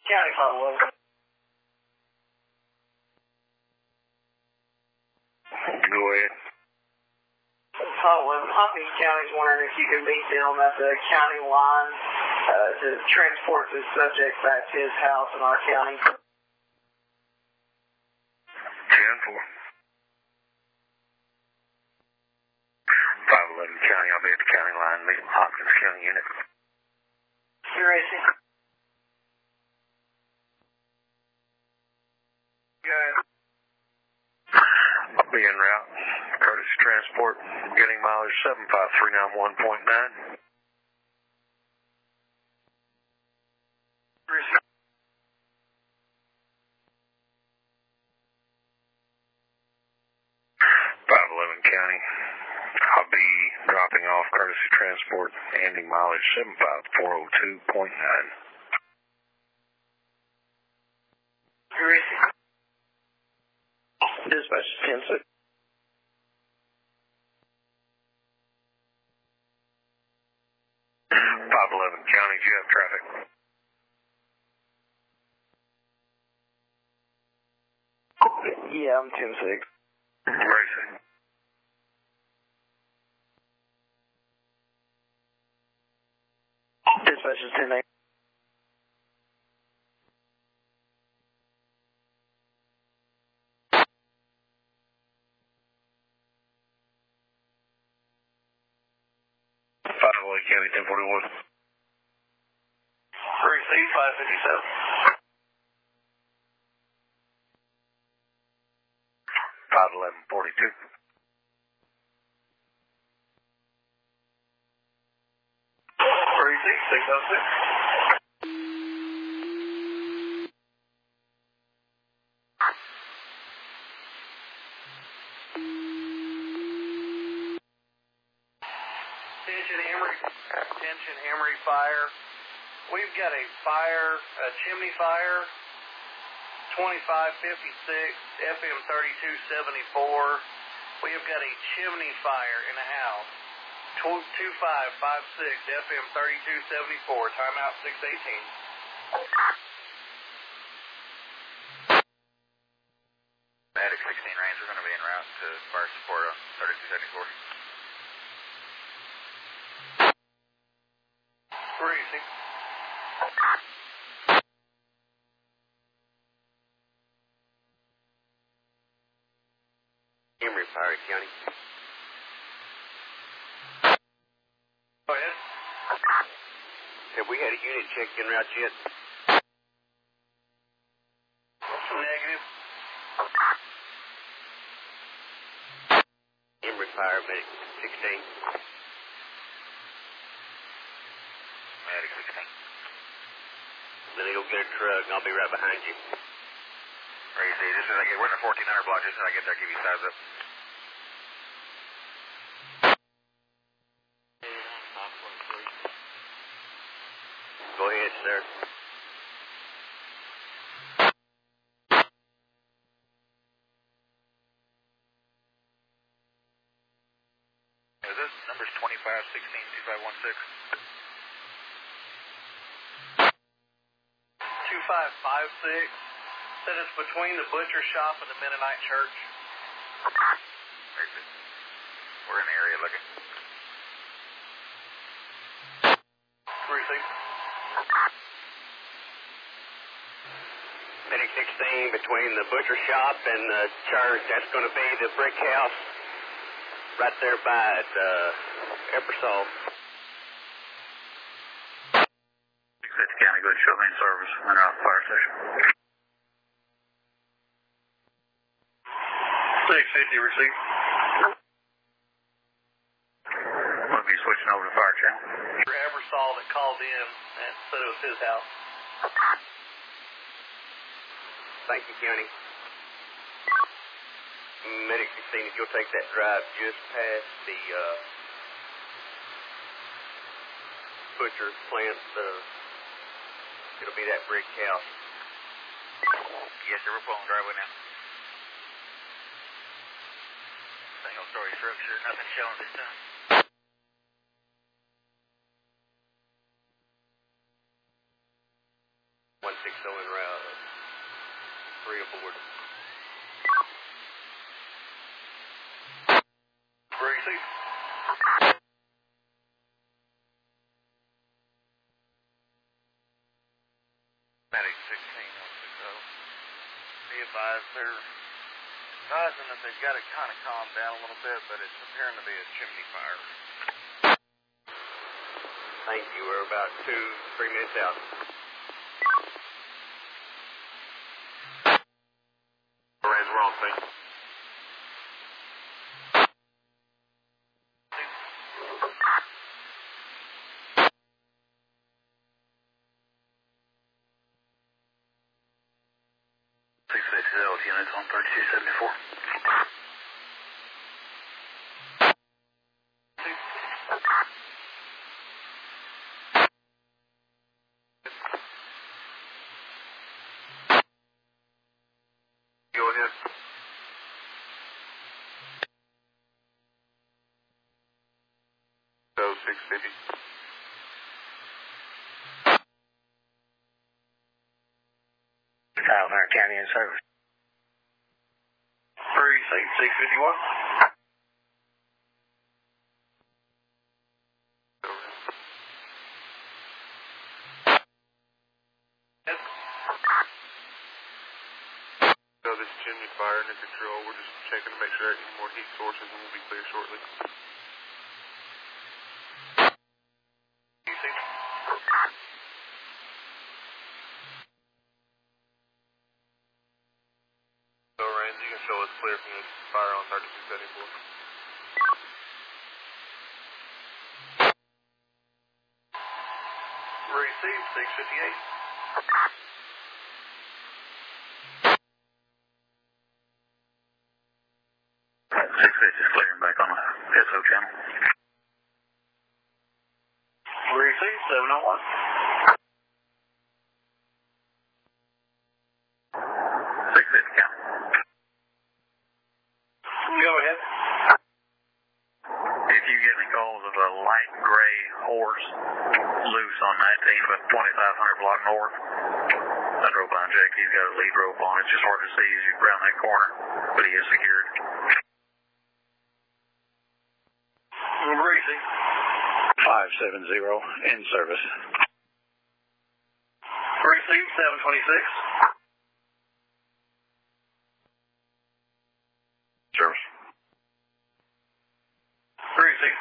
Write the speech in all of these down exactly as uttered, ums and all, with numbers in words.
County five eleven. Go ahead. five eleven, Hopkins County's wondering if you can meet them at the county line uh, to transport the subject back to his house in our county. ten four. five eleven County, I'll be at the county line, meet Hopkins County unit. You're racing. I'll be en route. Courtesy Transport, getting mileage seven five three nine one point nine. five eleven County, I'll be dropping off Courtesy Transport, ending mileage seven five four oh two point nine. You're racing. Dispatch ten six. five eleven County, do you have traffic? Yeah, I'm ten six. Racing. Dispatch is ten eight. five eleven County, ten forty-one. Receive five fifty-seven. five eleven forty-two. Receive six oh six. Attention Emory, attention Emory Fire. We've got a fire, a chimney fire, twenty-five fifty-six, F M thirty-two seventy-four. We have got a chimney fire in a house, twenty-five fifty-six, F M thirty-two seventy-four, timeout six eighteen. Attic sixteen range, we're going to be en route to fire support on thirty-two seventy-four. Receive. Emory Fire County. Go ahead. Have we had a unit check en route yet? Negative. Emory Fire, medic sixteen. Medic sixteen. Let me go get a truck and I'll be right behind you. Crazy. This is I get we're in the fourteen hundred block. Just as I get there, give you size up. Go ahead, sir. Is this number's twenty-five sixteen two five one six? two five five six. Said it's between the butcher shop and the Mennonite church. Very good. We're in the area looking. Receive. Medic sixteen between the butcher shop and the church. That's going to be the brick house right there by the Eppersol. six fifty County, go to show main service. Run out the fire station. six fifty receipt. We'll be switching over to fire channel. Ebersol that called in and said it was his house. Thank you, County. Medic sixteen, if you'll take that drive just past the uh, butcher plant, uh, it'll be that brick house. Yes, sir, we're pulling driveway now. Single story structure, nothing shown this time. one six oh showing route three aboard. Receive. Medic sixteen oh six oh. Be advised, they're advising that they've got it kind of calmed down a little bit, but it's appearing to be a chimney fire. Thank you. We're about two, three minutes out. Rams, we're on scene. six fifty units on thirty-two seventy-four. Go ahead. Go six fifty. five hundred County in service. Precinct six fifty-one. So this chimney fire under control. We're just checking to make sure there are any more heat sources, and we'll be clear shortly. So Rams, you can show us clear from this fire on thirty-two seventy-four. Receive six fifty-eight. six fifty is clearing back on the S O channel. Receive seven oh one. six fifty County. Go ahead. If you get any calls of a light gray horse loose on nineteen, about twenty-five hundred block north, I drove by and checked. He's got a lead rope on. It's just hard to see as you round that corner, but he is secured. Receive. five seven zero in service. Receive seven twenty-six. Service. Receive.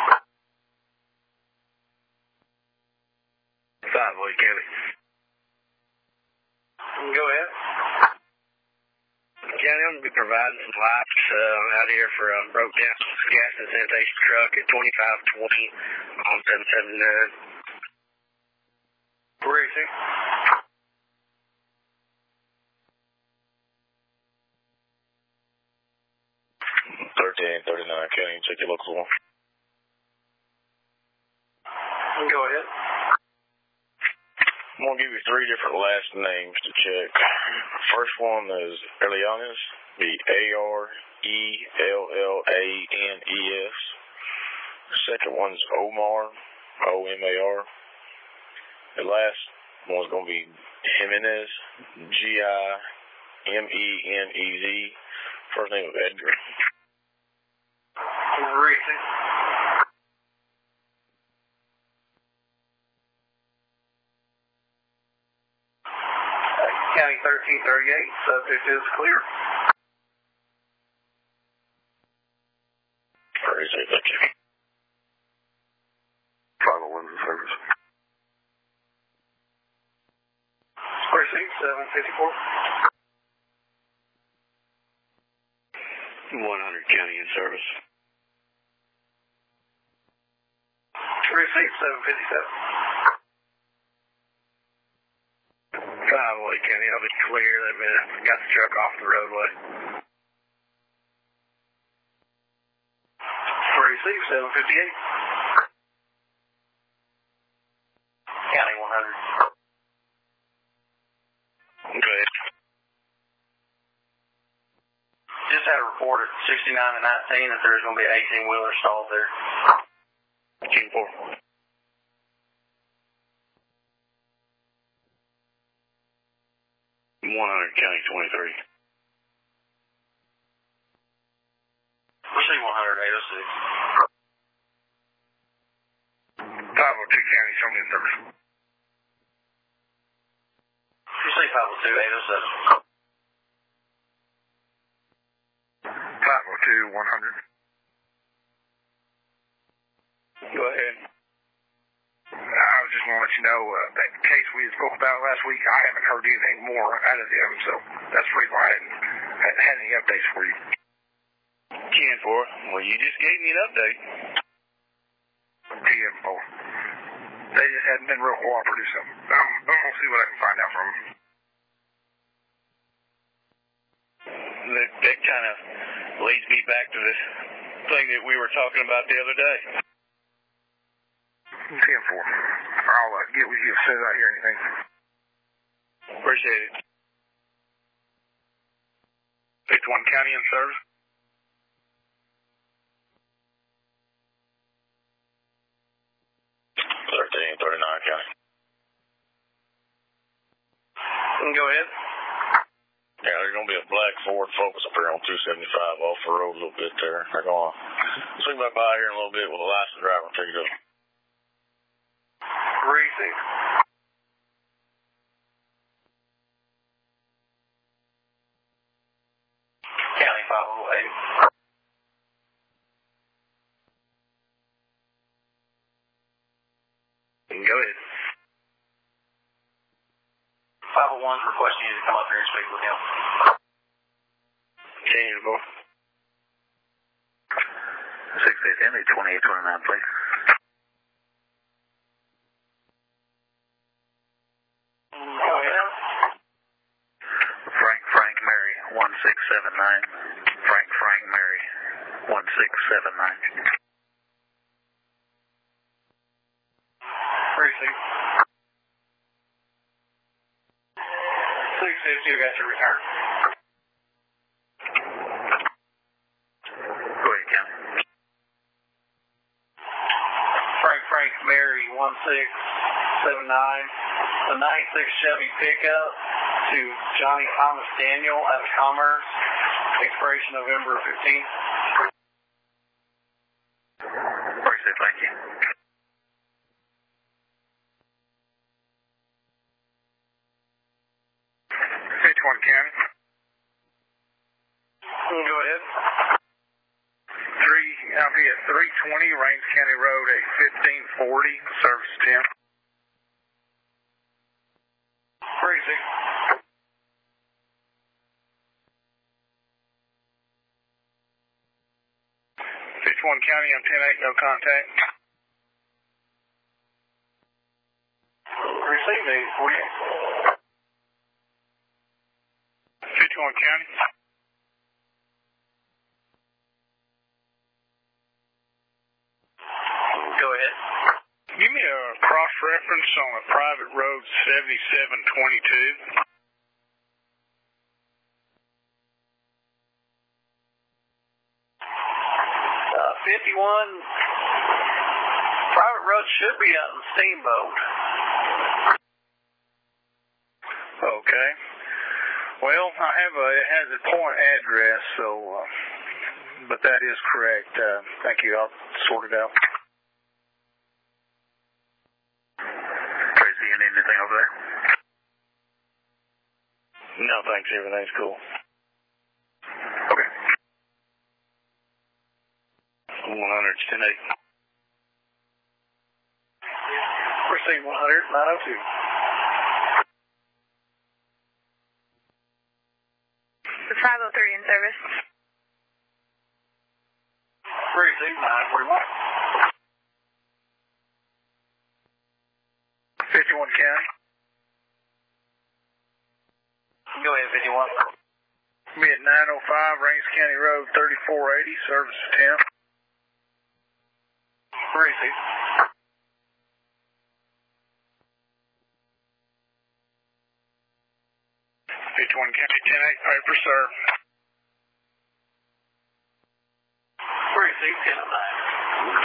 five Lloyd County. Go ahead. County, I'm going to be providing some lights uh, out here for a broke down gas and sanitation truck at twenty-five twenty on seven seventy-nine. Receive. thirteen thirty-nine County, check your local one. Go ahead. I'm going to give you three different last names to check. First one is Elianes, be A R E L L A N E S. Second one's Omar, O M A R. The last one's going to be Jimenez, G I M E N E Z. First name of Edgar. Receive. County thirteen thirty-eight, subject is clear. Crazy, thank you. five oh one's in service. Receive seven fifty-four. one hundred County in service. Receive seven fifty-seven. five Lloyd County, I'll be clear. They've been, got the truck off the roadway. Receive seven fifty-eight. County one hundred. Okay. Just had a report at sixty-nine and nineteen that there's going to be an eighteen-wheeler stalled there. King four. one hundred, County twenty-three. Receive one hundred, eight oh six. five oh two, County, show me the service. Receive five oh two, eight oh seven. five oh two, one hundred. Go ahead. I was just going to let you know, uh, that case we spoke about last week, I haven't heard anything more out of them, so that's the reason why I hadn't had any updates for you. ten four, well, you just gave me an update. ten four. They just hadn't been real cooperative, so I'm, I'm going to see what I can find out from them. That, that kind of leads me back to this thing that we were talking about the other day. ten four. I'll uh, get with you as soon as I hear anything. Appreciate it. fifty-one County in service. thirteen thirty-nine County. Go ahead. Yeah, there's going to be a black Ford Focus up here on two seventy-five off the road a little bit there. They're going to swing back by here in a little bit with a licensed driver and take it up. Receive. County five oh eight. You can go ahead. five oh one's requesting you to come up here and speak with him. Change the board. six eight Henry, twenty-eight twenty-nine, please. Go ahead. Frank Frank Mary, one six seven nine. Frank Frank Mary, one six seven nine. Receive. six fifty, you got your return. Go ahead, County. Frank Frank Mary, one six seven nine. The ninety-six Chevy pickup to Johnny Thomas Daniel out of Commerce. Expiration November fifteenth. Appreciate it, thank you. fifty-one County. Go ahead. Three, I'll be at three twenty Rains County Road, a fifteen forty, service ten. Receive. fifty-one County on ten eight, no contact. Receive eight forty. fifty-one County. Go ahead. Give me a cross-reference on a private road seventy-seven twenty-two. Uh, fifty-one. Private road should be out in Steamboat. Okay. Well, I have a, it has a point address, so, uh, but that is correct. Uh, thank you. I'll sort it out. Tracy, you need anything over there? No, thanks. Everything's cool. Okay. one hundred, ten eight. Receive one hundred, nine oh two. five oh three in service. Receive nine forty-one. fifty-one County. Go ahead, fifty-one. Be at nine oh five Rains County Road, thirty-four eighty, service ten. Receive. fifty-one County, ten eight, paper serve. Receive ten nine.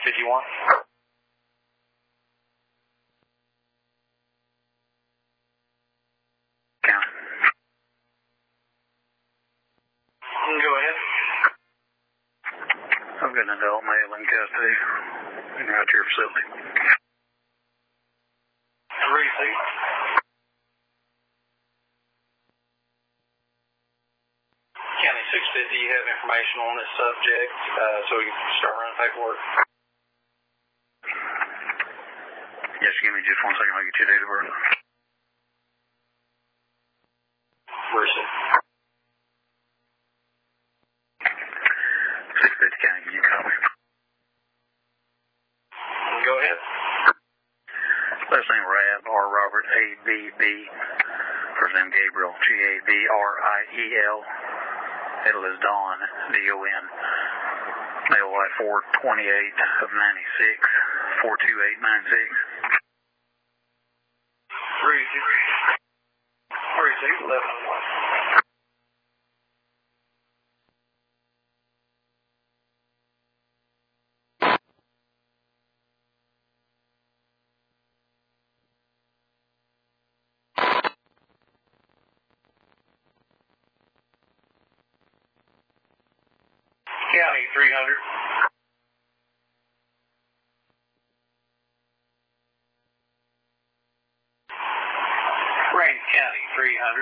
fifty-one. County. Go ahead. I've got an adult male in custody right to your facility. Receipt. County six fifty, you have information on this subject, uh, so we can start running paperwork. Yes, give me just one second. I'll get you a date of birth. Receipt. six fifty County, can you copy? Go ahead. Last name Rab, R. Robert, A. B. B. First name Gabriel, G. A. B. R. I. E. L. Middle is Don, D. O. N. Male life four twenty-eight of ninety-six, four two eight nine six. Receipt. Receipt, eleven oh one. County three hundred. Range County three hundred.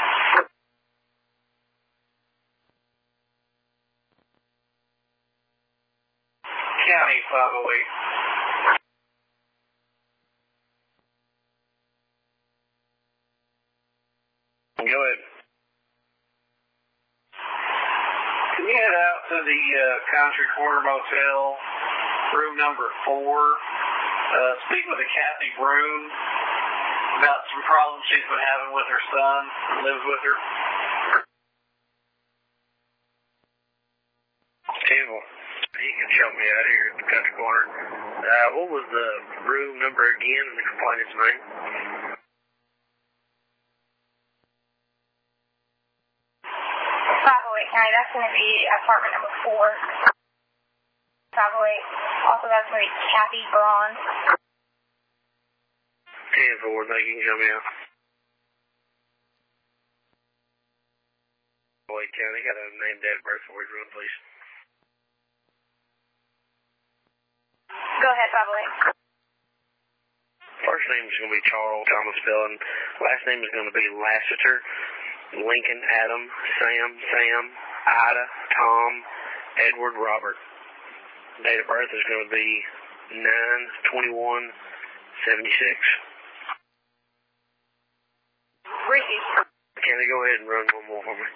County five oh eight. Go ahead. Can you head out to the uh, Country Corner Motel, room number four? Uh, speak with a Kathy Broom about some problems she's been having with her son who lives with her. Campbell, you can show me out here at the Country Corner. Uh, what was the room number again and the complainant's name? five oh eight County, that's going to be apartment number four. five oh eight. Also, that's going to be Kathy Braun. ten four, thank you. You can show me out. Wait, County, got a name, date of birth for you, run, please. Go ahead, five oh eight. First name is going to be Charles Thomas Spelling. Last name is going to be Lassiter. Lincoln, Adam, Sam, Sam, Ida, Tom, Edward, Robert. Date of birth is going to be nine twenty-one seventy-six. Receipt. Can they go ahead and run one more for me?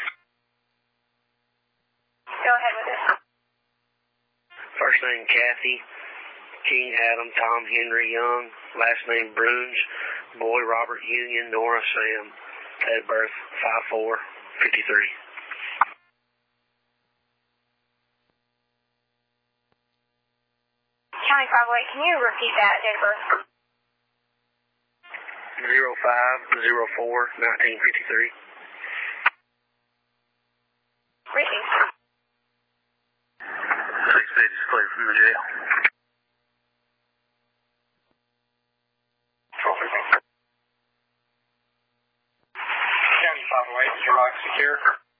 Go ahead with it. First name Kathy, King, Adam, Tom, Henry, Young. Last name Bruns, Boy, Robert, Union, Nora, Sam. Date of birth five four fifty-three. County five oh eight, can you repeat that date of birth? zero five zero four nineteen fifty-three. Receipt. six fifty is clear from the jail. County five oh eight, is your lock secure?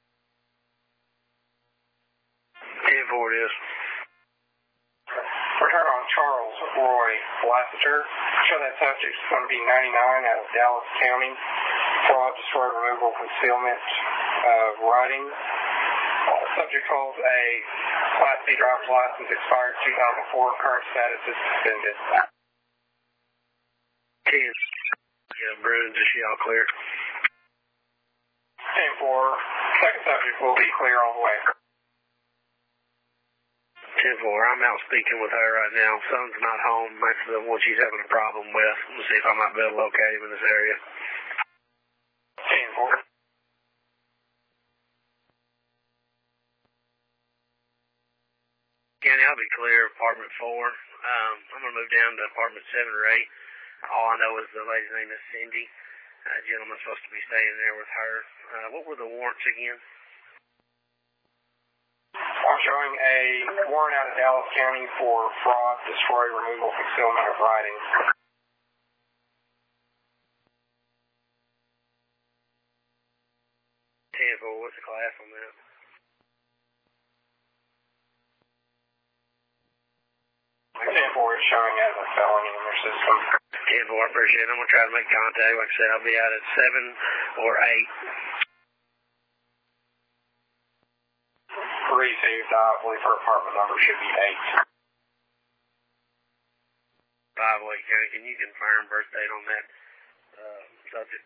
ten four it is. Return on Charles Roy Lassiter. Show that subject is going to be ninety-nine out of Dallas County. Fraud, destroy, removal, concealment of writing. Uh, subject holds a Class B driver's license expired two thousand four. Current status is suspended. ten. Yeah, Bruns, is she all clear? ten four. Second subject will be clear all the way. ten four, I'm out speaking with her right now. Son's not home. That's the one she's having a problem with. We'll see if I might be able to locate him in this area. ten four. County, I'll be clear, apartment four. Um, I'm going to move down to apartment seven or eight. All I know is the lady's name is Cindy. Uh, gentleman's supposed to be staying there with her. Uh, what were the warrants again? I'm showing a warrant out of Dallas County for fraud, destroy, removal, concealment of writings. ten four, what's the class on that? ten four is showing as a felony in their system. ten four, I appreciate it. I'm going to try to make contact. Like I said, I'll be out at seven or eight. Received, I believe her apartment number should be eight. five oh eight County, can you confirm birth date on that uh, subject?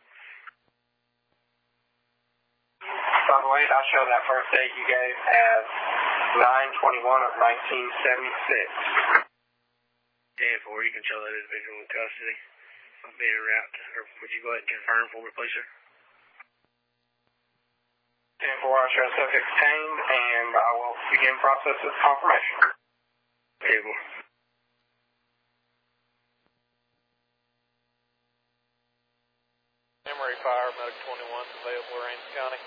five oh eight, I show that birth date you gave as nine twenty-one of nineteen seventy-six. ten four, you can show that individual in custody. I'm being en route. Or would you go ahead and confirm for me, please, sir? ten four, I show subject detained, and I will begin process of confirmation. ten four. Emory Fire, Medic twenty-one, available Rains County.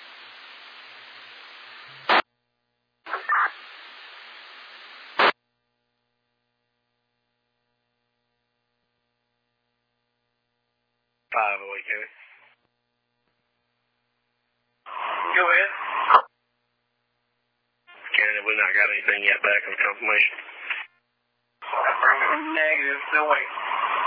five oh eight County. Go ahead. County, we not got anything yet back on confirmation. Negative, still waiting.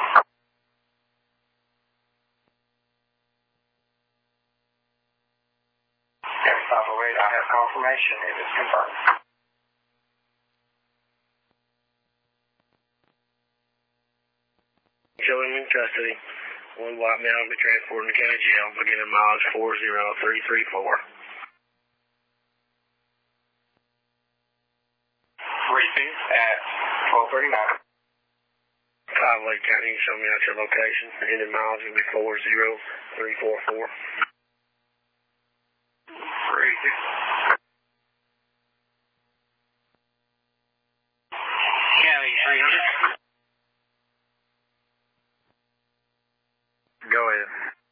five oh eight, I have confirmation. It is confirmed. Showing in custody. One white male will be transported to county jail, beginning mileage four zero three three four. Received at twelve thirty-nine. five oh eight County, you show me out your location. Ending mileage will be four zero three four four. Received. County three hundred. Go ahead.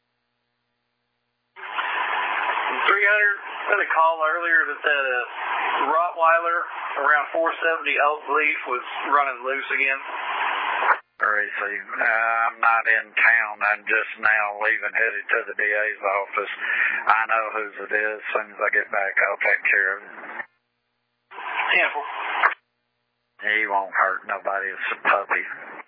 three hundred, had a call earlier that that uh, Rottweiler around four seventy Oak Leaf was running loose again. Receive. I'm not in town. I'm just now leaving, headed to the D A's office. I know whose it is. As soon as I get back, I'll take care of it. Temple. He won't hurt nobody. It's a puppy.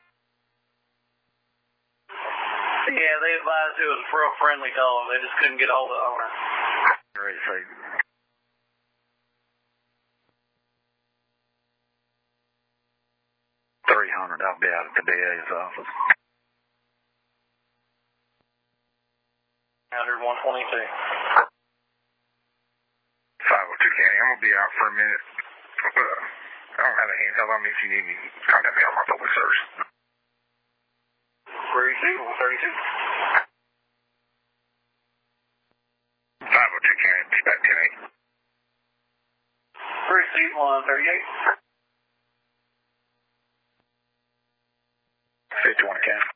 Yeah, they advised it was for a friendly dog. They just couldn't get hold of the owner. Receive. three hundred, I'll be out at the D A's office. one twenty-two. five oh two County, I'm going to be out for a minute. Uh, I don't have a handheld on me. If you need me, contact me on my public service. Received, one thirty-two. five oh two County, dispatch ten eight. Received, one thirty-eight. fifty-one County.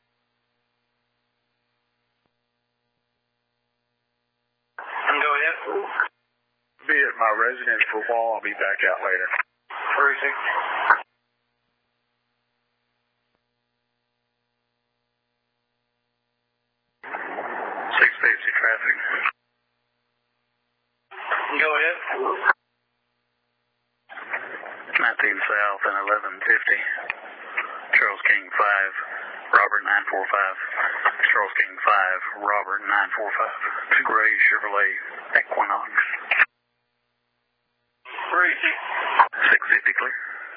And go ahead. Be at my residence for a while. I'll be back out later. Received. six fifty traffic. Go ahead. nineteen South and eleven fifty. Charles King five, Robert nine four five. Charles King five, Robert nine four five. It's a gray Chevrolet Equinox. Received. six fifty clear.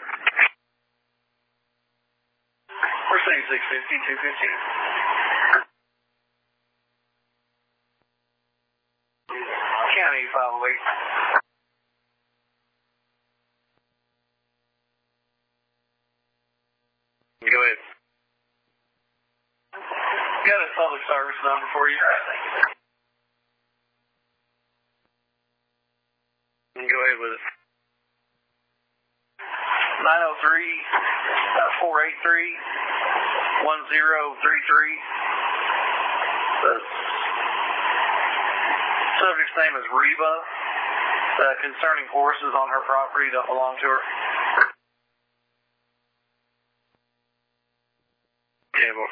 We're saying six fifty, two fifty. County five oh eight. Go ahead. Got a public service number for you. Go ahead with it. nine oh three, four eight three, one zero three three. The subject's name is Reba. uh, concerning horses on her property that belong to her. Table.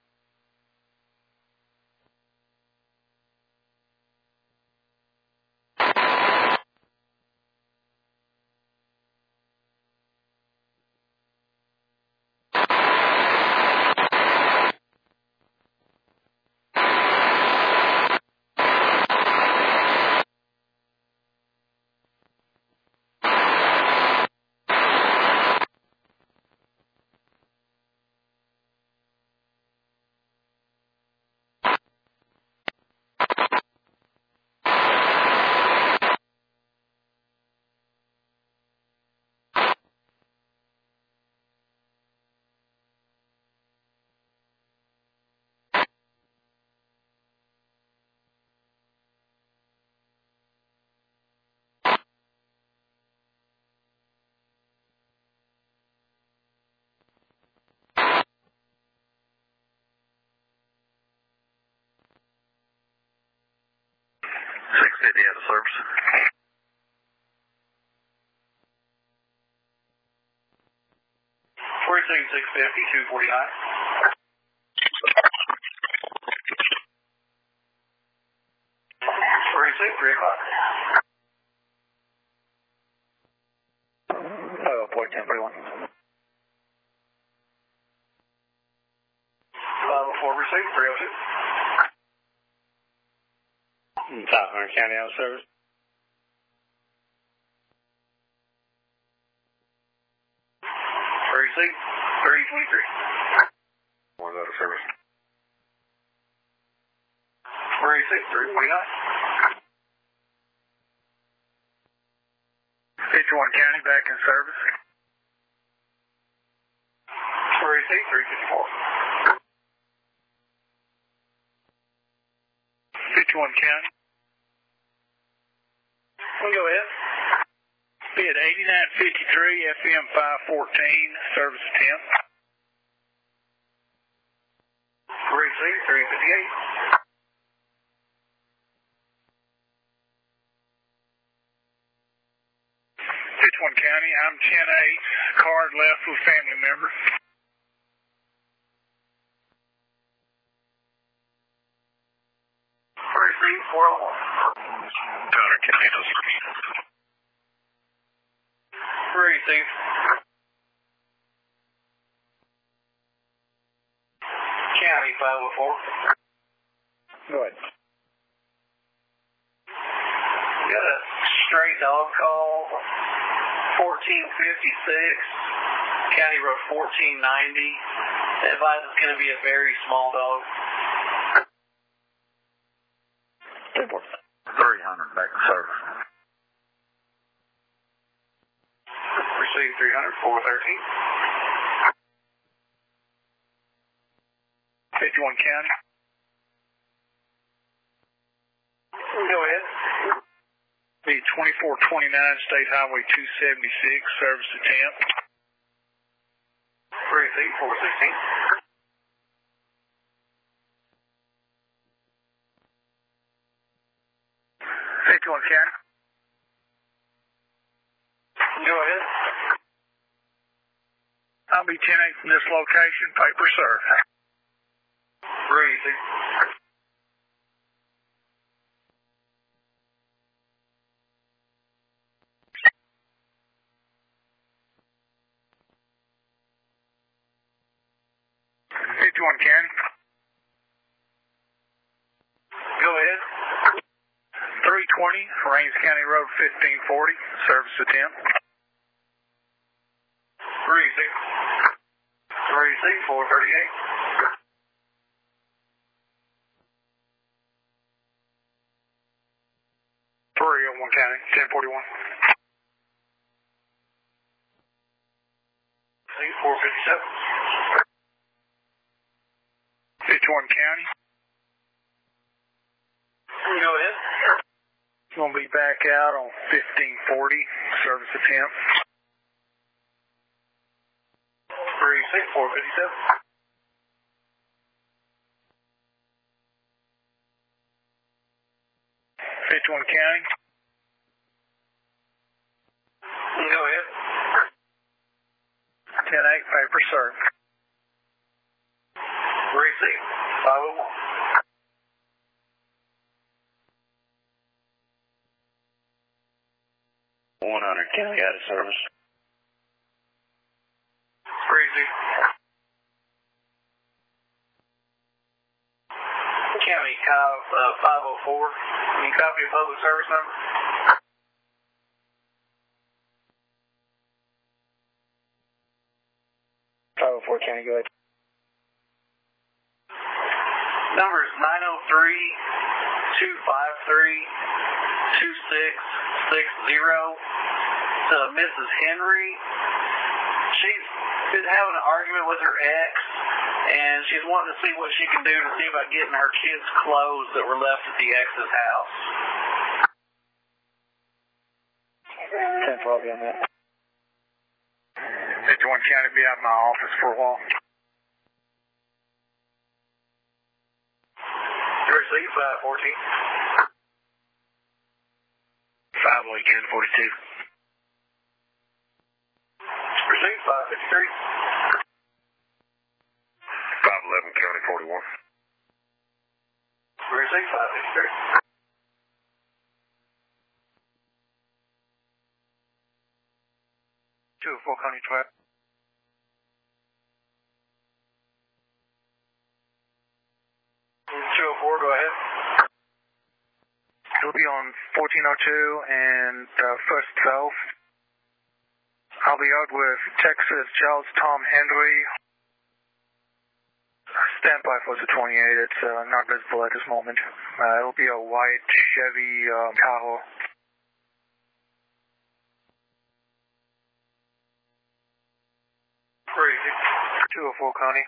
six fifty out of service. Precinct six fifty, two forty-nine. Precinct three o'clock. Oh, point ten forty-one. five oh four precinct, three oh two. South Hunter County out of service. Precinct three twenty-three. One's out of service. Precinct three twenty-nine. fifty-one County back in service. Precinct three fifty-four. fifty-one County. We'll go ahead. Bid eighty-nine fifty-three, F M five fourteen, service attempt. Precinct three fifty-eight. fifty-one County, I'm ten eight, card left with family member. Precinct four oh one. Hunter County out of service. Precinct. County five oh four. Go ahead. Got a stray dog call, fourteen fifty-six, County Road fourteen ninety. Advise it's going to be a very small dog. three hundred back in service. Receive three hundred, four thirteen. fifty-one County. Go ahead. Be twenty-four twenty-nine, State Highway two seventy-six, service attempt. Precinct four sixteen. fifty-one County. Go ahead. I'll be ten eight from this location, paper served. Precinct. fifty-one County. Go ahead. three twenty, Rains County Road fifteen forty, service attempt. Precinct. Precinct four thirty-eight. three oh one County, ten forty-one. Precinct four fifty-seven. fifty-one County. Go ahead. Going to be back out on fifteen forty, service attempt. Precinct four fifty-seven. fifty-one County. ten eight, paper served. Receive. five oh one. one hundred County out of service. Crazy. County Cobb uh, five oh four. Can you copy a public service number? five oh four County, go ahead. Number is nine oh three, two five three, two six six zero. To Missus Henry. She's been having an argument with her ex, and she's wanting to see what she can do to see about getting her kids' clothes that were left at the ex's house. ten twelve on that. fifty-one County, be out of my office for a while. Receive five fourteen. five oh eight County forty-two. Receive five fifty-three. five eleven County forty-one. Receive five fifty-three. two oh four County twelve. two oh four, go ahead. It'll be on fourteen oh two and uh, First twelve. I'll be out with Texas Charles Tom Henry. Stand by for the twenty-eight. It's uh, not visible at this moment. Uh, it'll be a white Chevy uh, Tahoe. Crazy. two oh four County.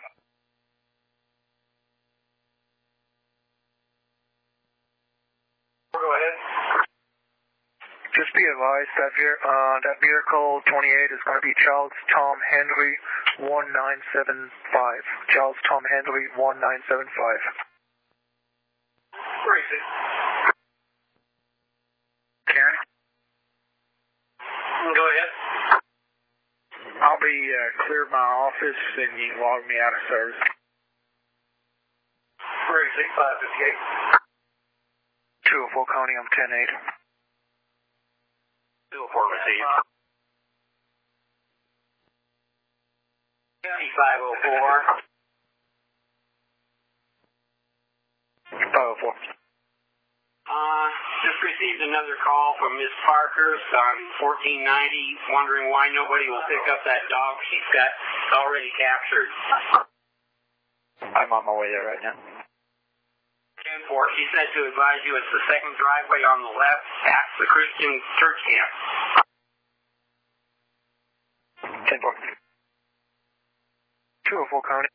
Go ahead. Just be advised that ve- uh, that vehicle twenty-eight is going to be Charles Tom Henry one nine seven five. Charles Tom Henry one nine seven five. Crazy. Karen? Go ahead. I'll be uh, clear my office and you can log me out of service. Crazy. five fifty-eight. two oh four County, I'm ten eight. two oh four received. County five oh four. five oh four. Uh, just received another call from Miss Parker on fourteen ninety, wondering why nobody will pick up that dog she's got already captured. I'm on my way there right now. ten four, she said to advise you it's the second driveway on the left past the Christian church camp. ten four. two oh four County.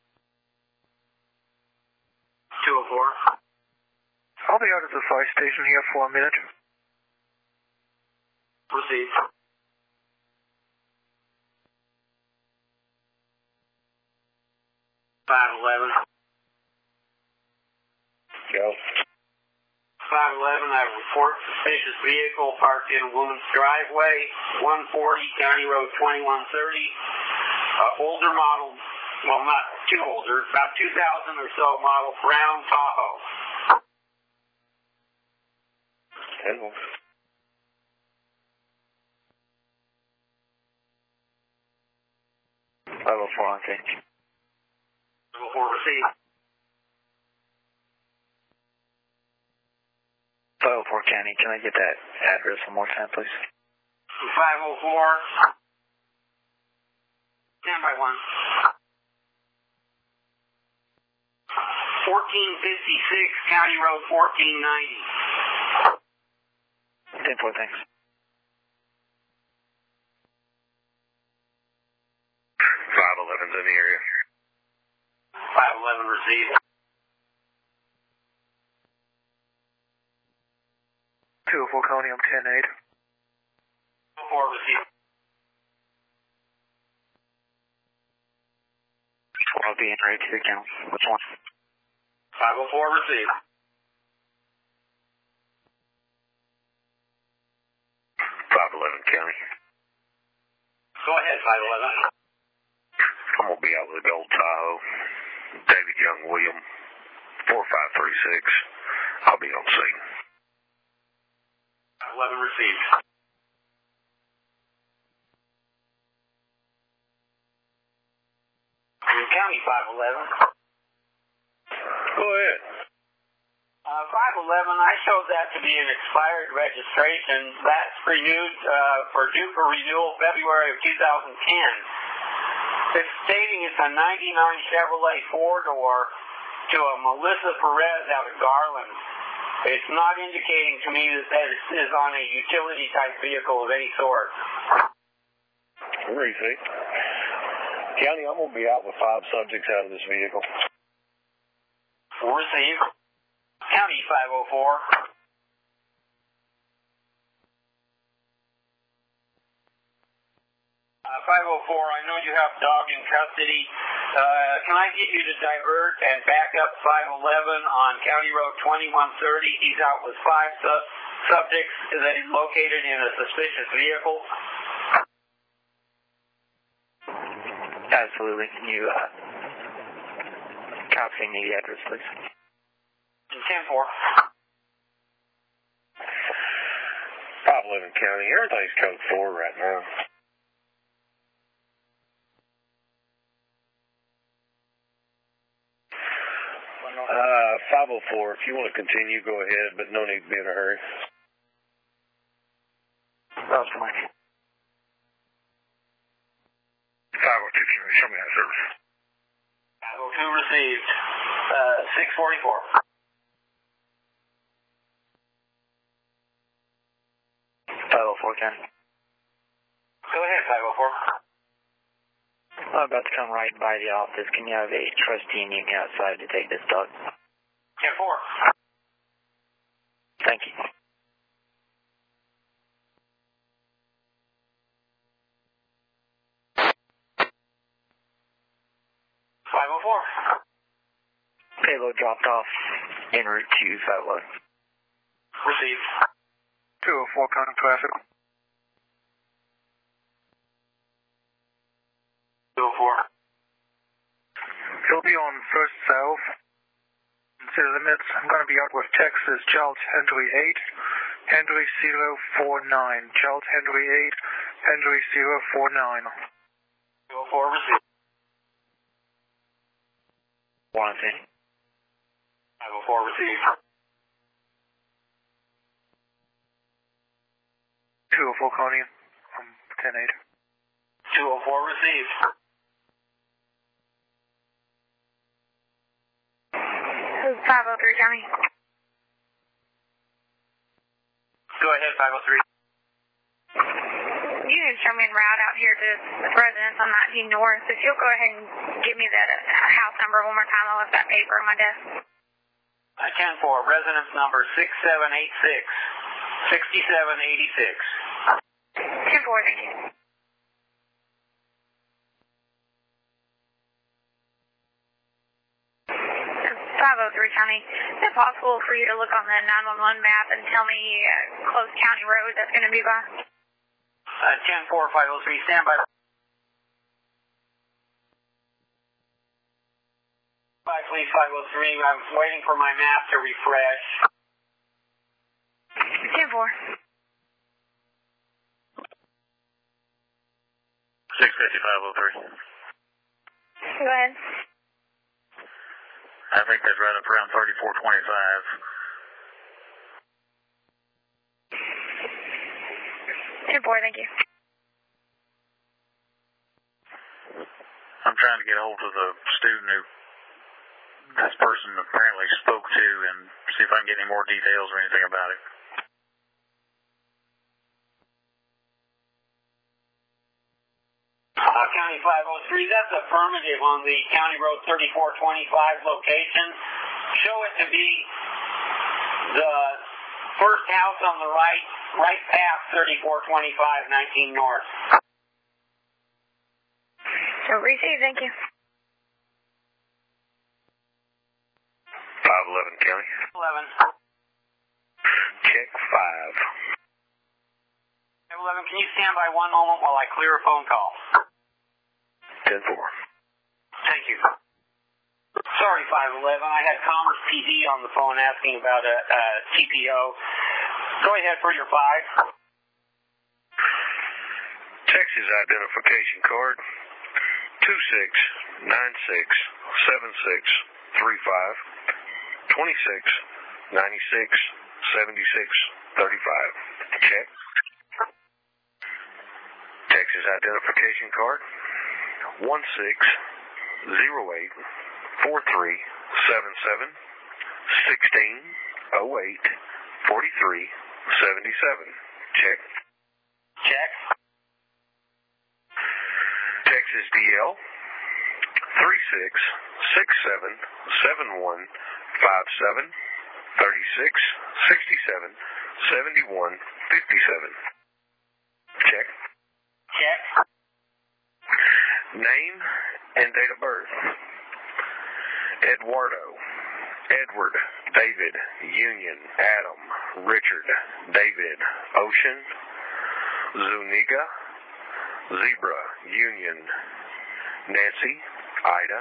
two oh four. I'll be out at the fire station here for a minute. Proceed. five eleven. Go. five eleven, I report suspicious vehicle parked in woman's driveway, one forty County Road twenty-one thirty. Uh, older model, well not too older, about two thousand or so model brown Tahoe. Hello. five oh four, okay. Before received. five oh four County, can I get that address one more time, please? five oh four. Stand by one. fourteen fifty-six County Road fourteen ninety. ten four, thanks. five eleven's in the area. five eleven received. two oh four County, I'm ten eight. two oh four received. I'll be in right to the count. Which one? five oh four received. five eleven County. Go ahead, five eleven. will be out with a gold Tahoe. David Young William, four five three six. I'll be on scene. eleven received. County five eleven. Go ahead. Uh, five eleven, I showed that to be an expired registration. That's renewed uh, for due for renewal February of two thousand ten. It's stating it's a ninety-nine Chevrolet four-door to a Melissa Perez out of Garland. It's not indicating to me that that is on a utility-type vehicle of any sort. Receive. County, I'm going to be out with five subjects out of this vehicle. Receive. County five oh four. Uh, five oh four, I know you have dog in custody. Uh, can I get you to divert and back up five eleven on County Road twenty-one thirty? He's out with five su- subjects that is located in a suspicious vehicle. Absolutely. Can you uh, copy me the address, please? ten four. five eleven County. Everything's code four right now. Uh, five oh four, if you want to continue, go ahead, but no need to be in a hurry. That's fine. five oh two, show me that service. five oh two received. Uh, six forty-four. five oh four, Ken. Go ahead, five oh four. I'm about to come right by the office. Can you have a trustee and union outside to take this dog? ten four. Thank you. five oh four. Payload dropped off en route to five eleven. Received. two oh four, counting traffic. two oh four. He'll be on First South. City limits. I'm going to be out with Texas, Charles Henry eight, Henry zero four nine. Charles Henry eight, Henry zero four nine. two oh four received. One thing. five oh four received. two oh four, counting. Um, ten eight. two oh four received. five oh three, County. Go ahead, five oh three. You can show me en route out here to the residence on nineteen North. If you'll go ahead and give me that uh, house number one more time, I left that paper on my desk. Uh, ten four, residence number six seven eight six, six seven eight six. ten four, thank you. five oh three, County. Is it possible for you to look on the nine one one map and tell me uh, close county road that's going to be by? Uh, ten four, five oh three, stand by. Bye, please, five oh three. I'm waiting for my map to refresh. ten four. six fifty-five oh three. Go ahead. I think that's right up around thirty-four twenty-five. ten four, thank you. I'm trying to get hold of the student who this person apparently spoke to and see if I can get any more details or anything about it. Uh, County five oh three, that's affirmative on the County Road thirty-four twenty-five location. Show it to be the first house on the right, right past thirty-four twenty-five, nineteen North. So receive, thank you. five eleven County. eleven. Check five. five eleven, can you stand by one moment while I clear a phone call? ten four. Thank you. Sorry, five eleven. I had Commerce P D on the phone asking about a, a T P O. Go ahead for your five. Texas identification card two six nine six seven six three five twenty-six ninety-six seventy-six thirty-five. Check. Texas identification card one six zero eight four three seven seven sixteen oh eight forty-three seventy-seven. Check. Check. Texas D L three six six seven seven one five seven thirty-six sixty-seven seventy-one fifty-seven. Check. Check. Name and date of birth. Eduardo, Edward, David, Union, Adam, Richard, David, Ocean, Zuniga, Zebra, Union, Nancy, Ida,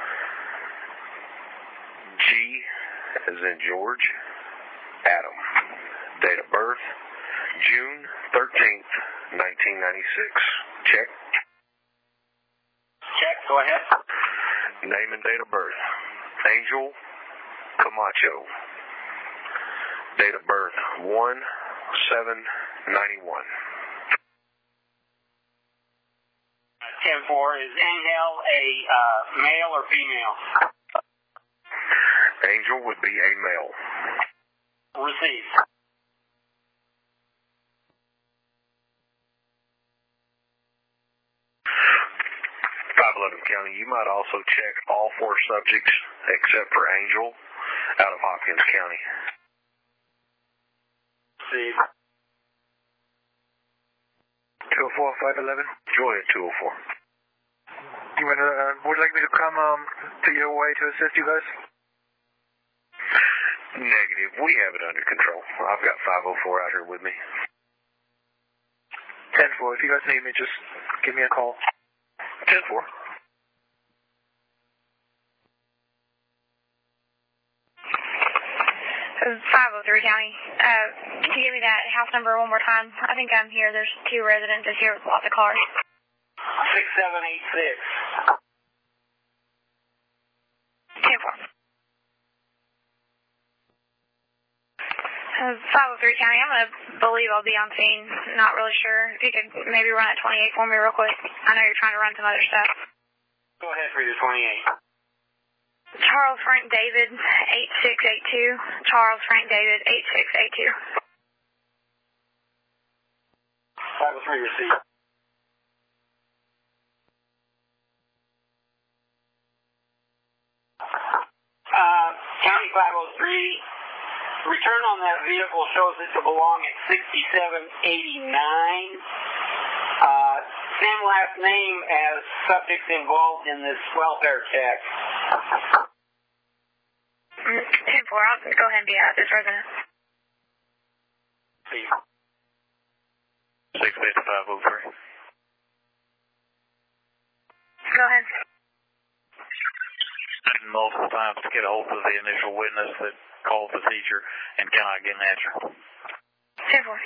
G as in George, Adam. Date of birth, June thirteenth, nineteen ninety-six. Check. Check. Go ahead. Name and date of birth. Angel Camacho. Date of birth, one seven ninety-one. ten four. Is Angel a uh, male or female? Angel would be a male. Received. five eleven County, you might also check all four subjects except for Angel out of Hopkins County. Received. two oh four, five eleven. Go ahead, two oh four. You wanna, uh, would you like me to come um, to your way to assist you guys? Negative. We have it under control. I've got five oh four out here with me. ten four. If you guys need me, just give me a call. ten four. five oh three County. Uh, can you give me that house number one more time? I think I'm here. There's two residences here with lots of cars. six seven eight six. ten four. Uh, five oh three County. I'm going to believe I'll be on scene. Not really sure. If you could maybe run at twenty-eight for me real quick. I know you're trying to run some other stuff. Go ahead for your twenty-eight. Charles Frank David, eight six eight two. Charles Frank David, eight six eight two. five oh three received. Uh, County five oh three, return on that vehicle shows it to belong at sixty-seven eighty-nine. Uh, same last name as subjects involved in this welfare check. ten four, I'll go ahead and be at this resident. See. six eight five oh three. Go ahead. Multiple times to get a hold of the initial witness that called the teacher and cannot get an answer. ten four.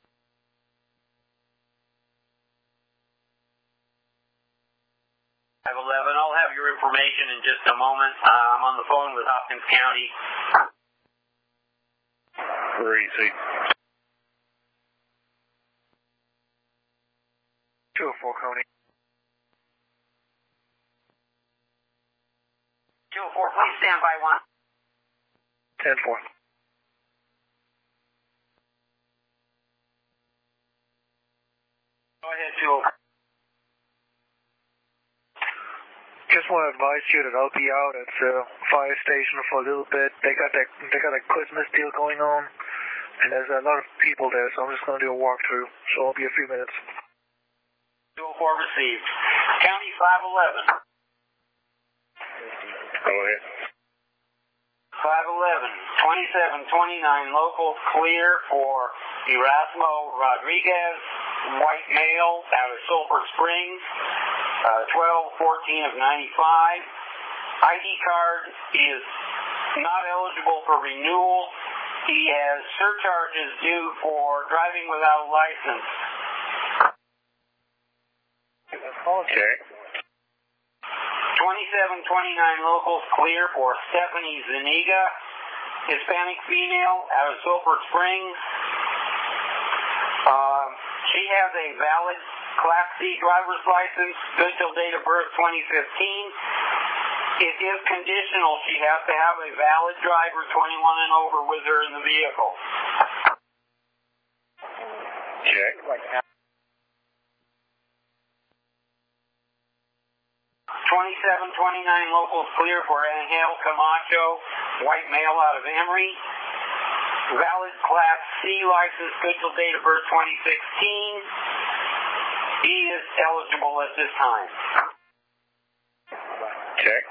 five eleven, I'll have your information in just a moment. Uh, I'm on the phone with Hopkins County. Three, see. two oh four County. two oh four, please stand by one. ten four. Go ahead, two oh four. Just want to advise you that I'll be out at the fire station for a little bit. They got that they got a Christmas deal going on, and there's a lot of people there, so I'm just going to do a walkthrough. So it'll be a few minutes. two oh four received. County five eleven. Go ahead. five eleven, twenty-seven twenty-nine local clear for Erasmo Rodriguez. white male out of Sulphur Springs, uh, twelve fourteen of ninety-five. I D card is not eligible for renewal. He has surcharges due for driving without a license. Okay. twenty-seven twenty-nine locals clear for Stephanie Zuniga, Hispanic female out of Sulphur Springs. Uh, she has a valid Class C driver's license, good till date of birth twenty fifteen. It is conditional. She has to have a valid driver twenty-one and over with her in the vehicle. Check. twenty-seven twenty-nine locals clear for Angel Camacho, white male out of Emory. Valid Class C license, good till date of birth twenty sixteen. He is eligible at this time. Check.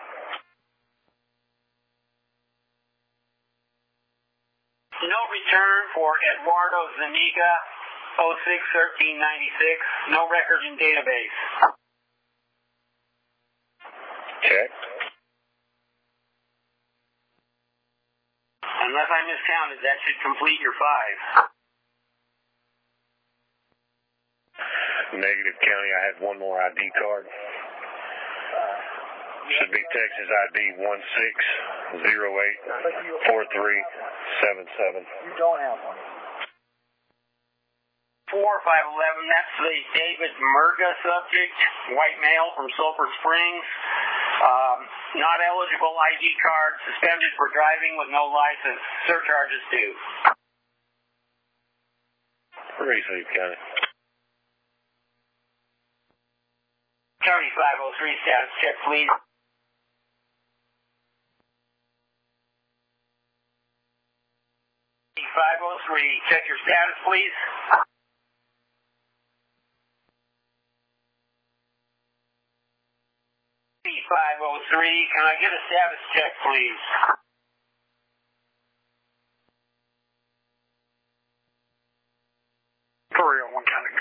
No return for Eduardo Zuniga, oh six thirteen ninety-six. No record in database. Check. Unless I miscounted, that should complete your five. Negative, County. I had one more I D card. Should be Texas I D one six zero eight four three seven seven. You don't have one. four five eleven, that's the David Murga subject, white male from Sulphur Springs. Um, not eligible I D card, suspended for driving with no license. Surcharges due. Receive, County. County five oh three, status check, please. five oh three, check your status, please. five oh three, can I get a status check, please? three oh one, County.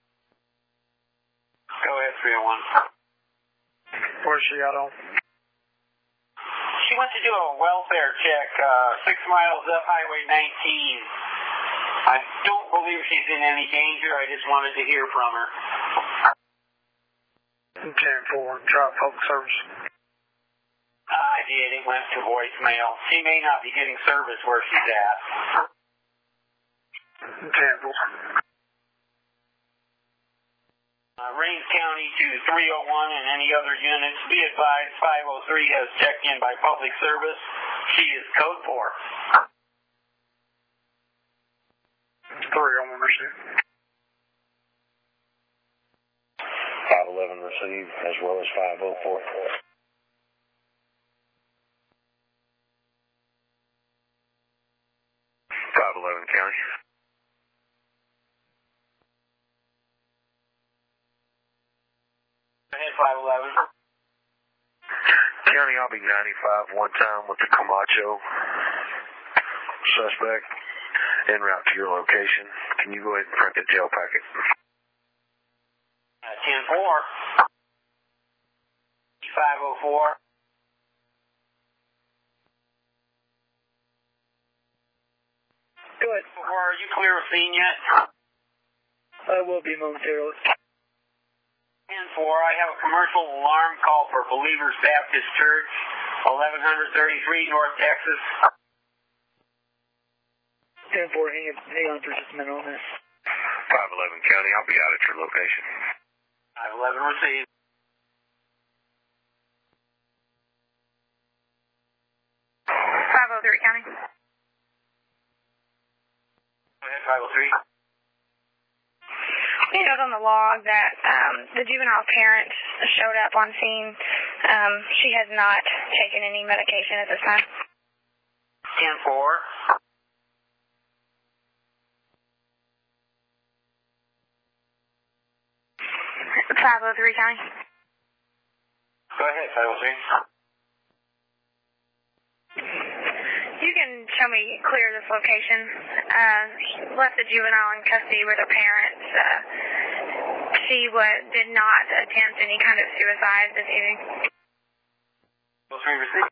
Go ahead, three oh one. Where's she at on? She went to do a welfare check, uh, six miles up Highway nineteen. I don't believe she's in any danger. I just wanted to hear from her. ten four, drop public service. I did. It went to voicemail. She may not be getting service where she's at. ten four. Uh, Rains County to three oh one and any other units. Be advised, five oh three has checked in by public service. She is code four. three oh one, receive. five eleven received, as well as five oh four. five eleven, County. Go ahead, five eleven. County, I'll be ninety-five one time with the Camacho suspect en route to your location. Can you go ahead and print the jail packet? Uh, ten four. five oh four. Go ahead. Are you clear of scene yet? I will be momentarily. ten four, I have a commercial alarm call for Believers Baptist Church, eleven thirty-three North Texas. ten four, hang, hang on for just a minute on this. five eleven, County, I'll be out at your location. five eleven received. five oh three, County. Go ahead, five oh three. We note on the log that um, the juvenile parent showed up on scene. Um, she has not taken any medication at this time. ten four. five oh three, County. Go ahead, five oh three. You can show me clear this location. Uh, left the juvenile in custody with her parents. Uh, he what, did not attempt any kind of suicide this evening. Those three received.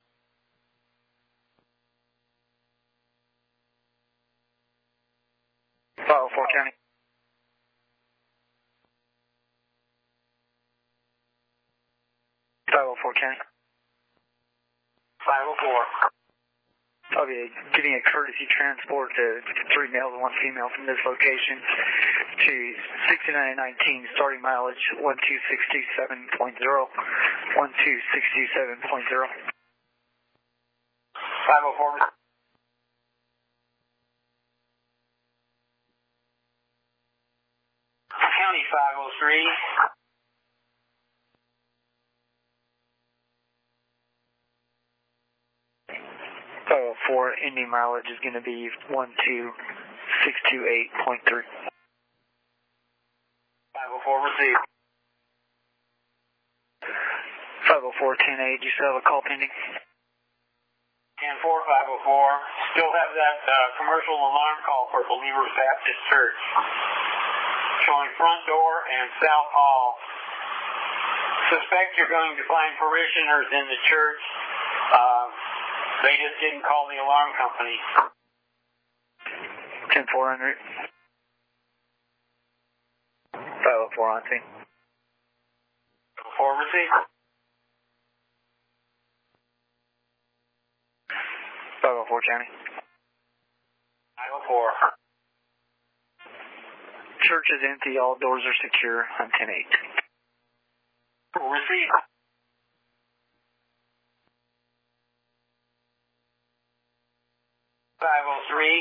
five oh four County. five oh four County. five oh four. I'll be getting a courtesy transport to three males and one female from this location to sixty-nine nineteen, starting mileage one two six two seven point zero, one two six two seven point zero. five oh four. County five oh three. five oh four, ending mileage is going to be one two six two eight point three. five oh four received. five oh four ten eight, do you still have a call pending? ten four five oh four. Still have that uh, commercial alarm call for Believers Baptist Church. Showing front door and south hall. Suspect you're going to find parishioners in the church. Uh, they just didn't call the alarm company. ten four hundred. five oh four on scene. four received. five oh four County. five oh four. Church is empty, all doors are secure on ten eight. Received. five oh three.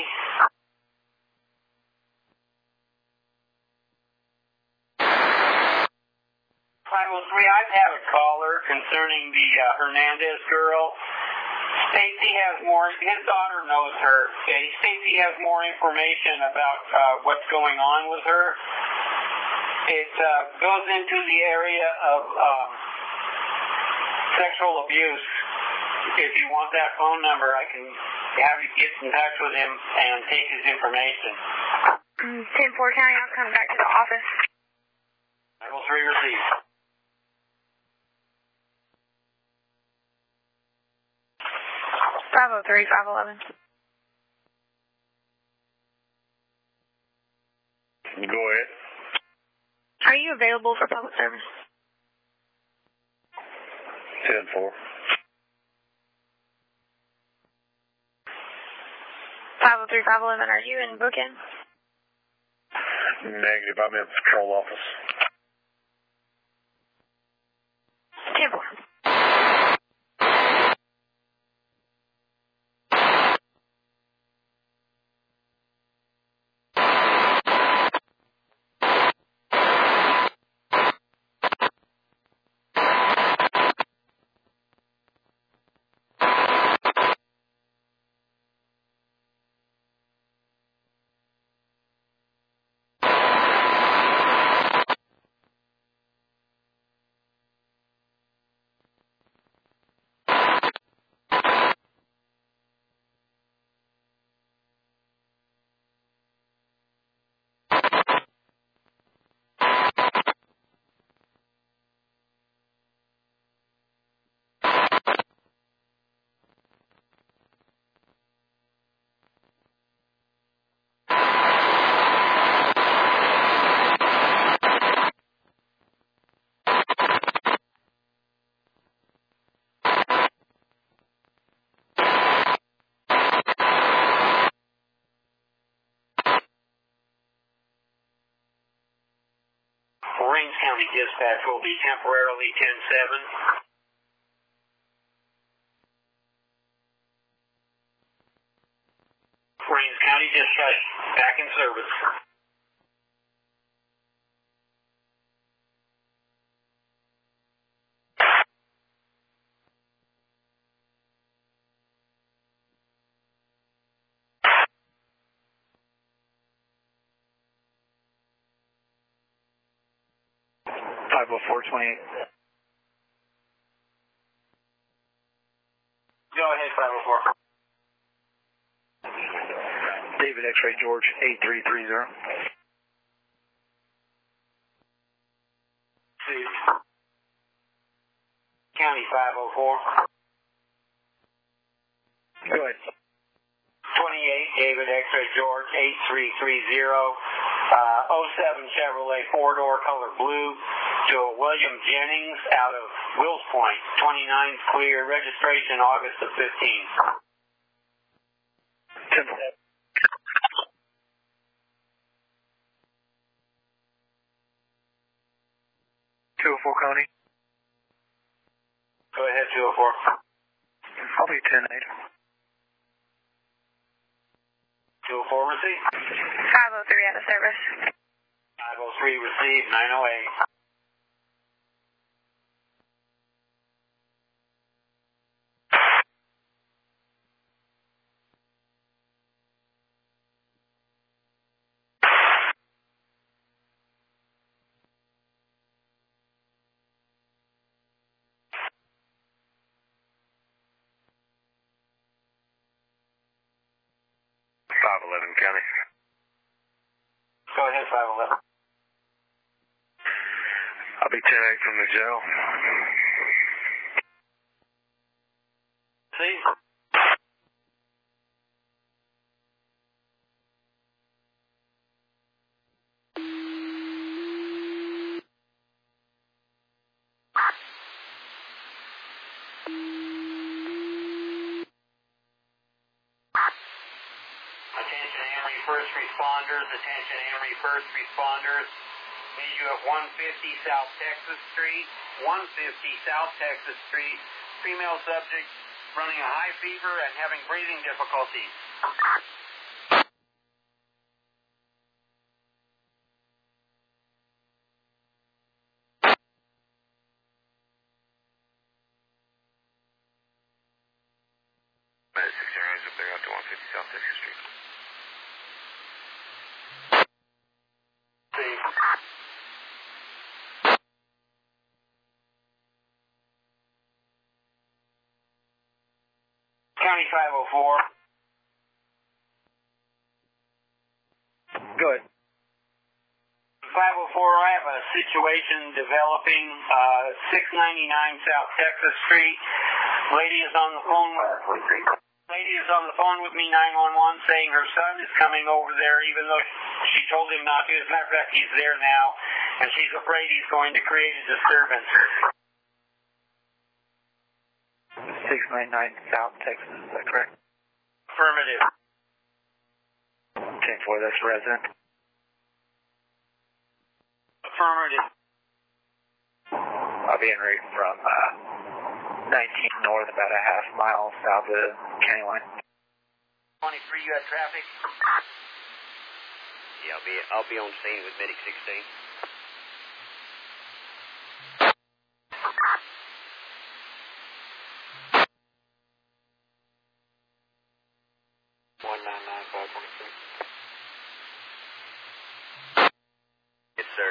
five oh three, I've had a caller concerning the uh, Hernandez girl. Stacy has more, his daughter knows her. Stacy has more information about uh, what's going on with her. It uh, goes into the area of um, sexual abuse. If you want that phone number, I can have you get in touch with him and take his information. ten four County, I'll come back to the office. five oh three received. five oh three, five eleven. Go ahead. Are you available for public service? ten four. five oh three, five eleven, are you in booking? Negative, I'm in the patrol office. ten four. Rains County Dispatch will be temporarily ten seven. Rains County Dispatch back in service. five oh four twenty-eight. Go ahead, five oh four. David X-Ray George, eight three three zero. five oh four. Go ahead. twenty-eight, David X-Ray George, eight three three zero, uh, oh seven Chevrolet four-door color blue to a William Jennings out of Wills Point, twenty-nine clear, registration August of fifteenth. two oh four County. Go ahead, two oh four. I'll be ten eight. two oh four received. five oh three out of service. five oh three received, nine oh eight. five eleven County. Go ahead, five eleven. I'll be ten eight from the jail. See? Attention Emory first responders, attention Emory first responders. Meet you at one fifty South Texas Street, one fifty South Texas Street. Female subject running a high fever and having breathing difficulties. Medic sixteen range up there out to one fifty South Texas Street. See? County five oh four. Go ahead. five oh four, I have a situation developing, uh, six ninety-nine South Texas Street. Lady is on the phone with, lady is on the phone with me, nine one one, saying her son is coming over there, even though she told him not to. As a matter of fact, he's there now, and she's afraid he's going to create a disturbance. six ninety-nine South Texas, is that correct? Affirmative. ten four, that's resident. Affirmative. I'll be en route from uh, nineteen north, about a half mile south of the county line. twenty-three, you had traffic? Yeah, I'll be I'll be on scene with Medic sixteen. one nine nine five twenty-three. Yes, sir.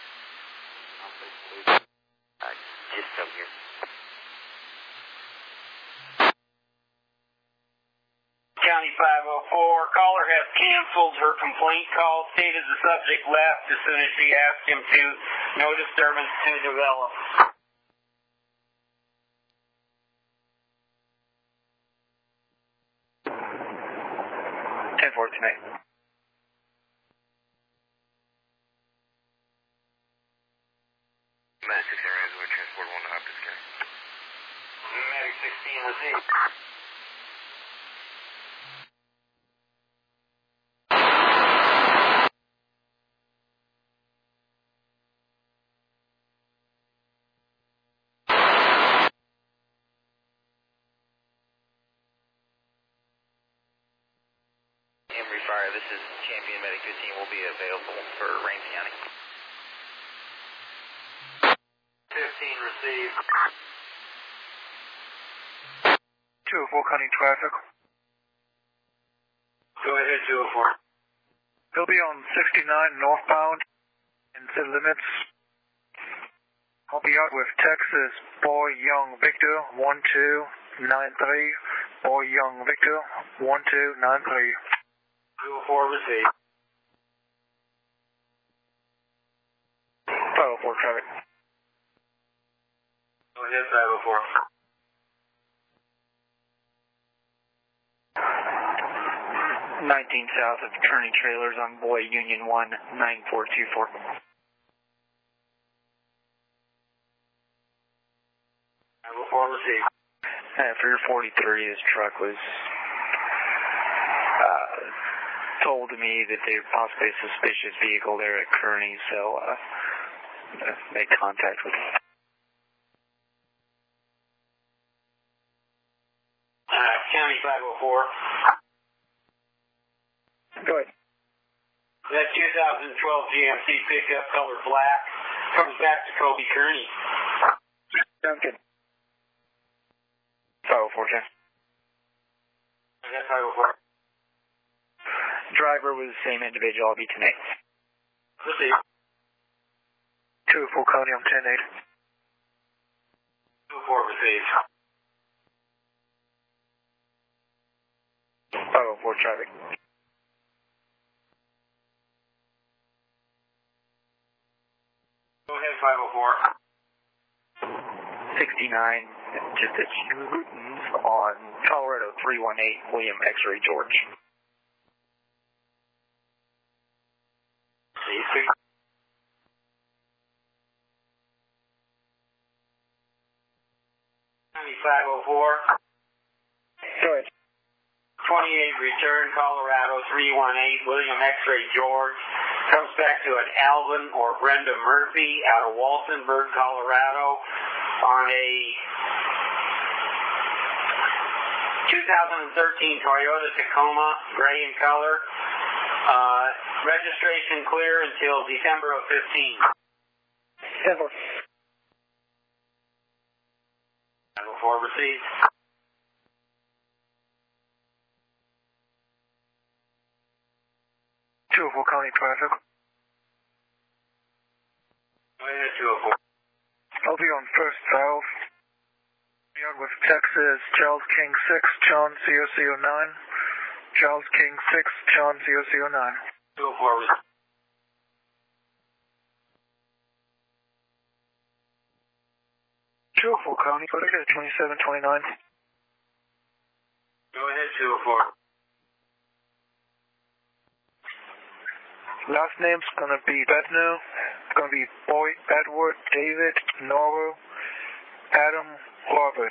I just come here. County five oh four, caller has canceled her complaint call, stated the subject left as soon as she asked him to. No disturbance to develop. ten four tonight. Medic sixteen range with transport one to Hopkins County. Medic sixteen received. Emory Fire, this is Champion Medic fifteen. Will be available for Ramsey County. fifteen received. two oh four County traffic. Go ahead, two oh four. He'll be on sixty-nine northbound in city limits. I'll be out with Texas Boy Young Victor one two nine three. Boy Young Victor one two nine three. two oh four received. five oh four traffic. Go ahead, five oh four. nineteen south of Kearney Trailers on Boy Union one, nine four two four. five oh four, received. Uh, for your forty-three, this truck was uh, told to me that they were possibly a suspicious vehicle there at Kearney, so uh, uh, made contact with them. Uh, County five oh four. Go ahead. That two thousand twelve G M C pickup, color black, comes back to Kobe Kearney. Sounds good. five oh four, Jen. That's five oh four. Driver was the same individual. I'll be ten eight. Received. two oh four County, I'm ten eight. two oh four, received. five oh four traffic. Go ahead, five oh four. sixty-nine, just at Newton's on Colorado three one eight, William X-Ray George. five oh four. Go ahead. twenty-eight return, Colorado three one eight, William X-Ray George. Comes back to an Alvin or Brenda Murphy out of Walsenburg, Colorado on a two thousand thirteen Toyota Tacoma, gray in color. Uh, registration clear until December of fifteen. ten four. five oh four received. two oh four County traffic. Go ahead, two oh four. I'll be on first south. Out with Texas, Charles King six, John zero zero nine. Charles King six, John zero zero nine. two oh four received. two oh four County, go to twenty-seven twenty-nine. Go ahead, two oh four. Last name's gonna be Bednu. It's gonna be Boy, Edward, David, Nora, Adam, Robert.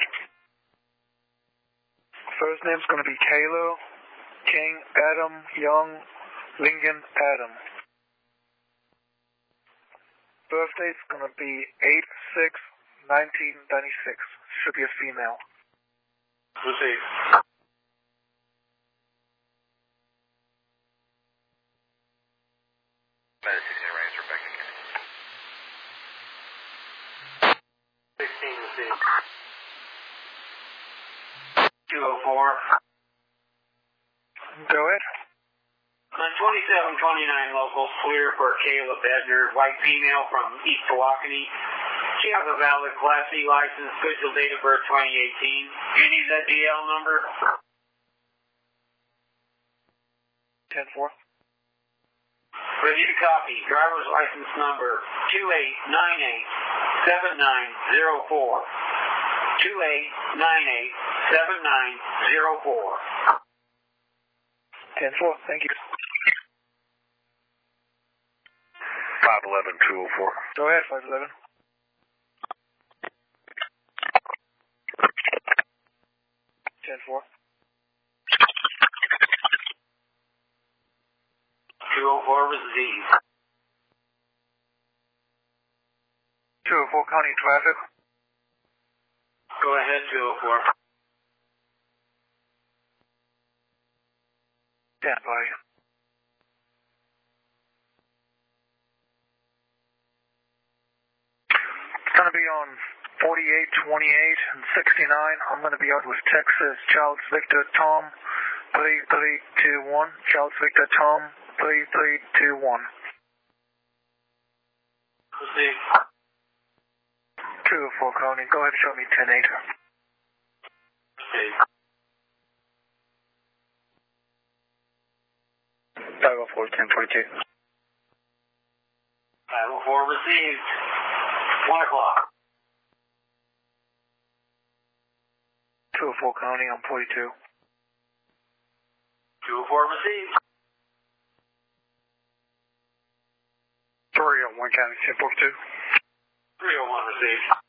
First name's gonna be Taylor, King, Adam, Young, Lincoln, Adam. Birthday's gonna be eight six nineteen ninety-six. Should be a female. Received. sixteen range, Rebecca County. sixteen received. two oh four. Go ahead. On twenty-seven twenty-nine locals, clear for Kayla Bedner, white female from East Tawakoni. She has a valid Class C license, official date of birth twenty eighteen. Do you need that D L number? ten four. Review copy, driver's license number two eight nine eight seven nine zero four. two eight nine eight seven nine zero four. ten four, thank you. five eleven two oh four. Go ahead, five eleven. ten four. two oh four received. two oh four County traffic. Go ahead, two oh four. Stand by. It's going to be on forty-eight twenty-eight and sixty-nine. I'm going to be out with Texas, Charles Victor Tom, three three two one. Charles Victor Tom, three three two one. Received. two oh four County, go ahead and show me ten eight. Received. five oh four, ten forty-two. five oh four received. one o'clock. two oh four County on forty-two. two oh four received. three oh one County, ten forty-two. three oh one received.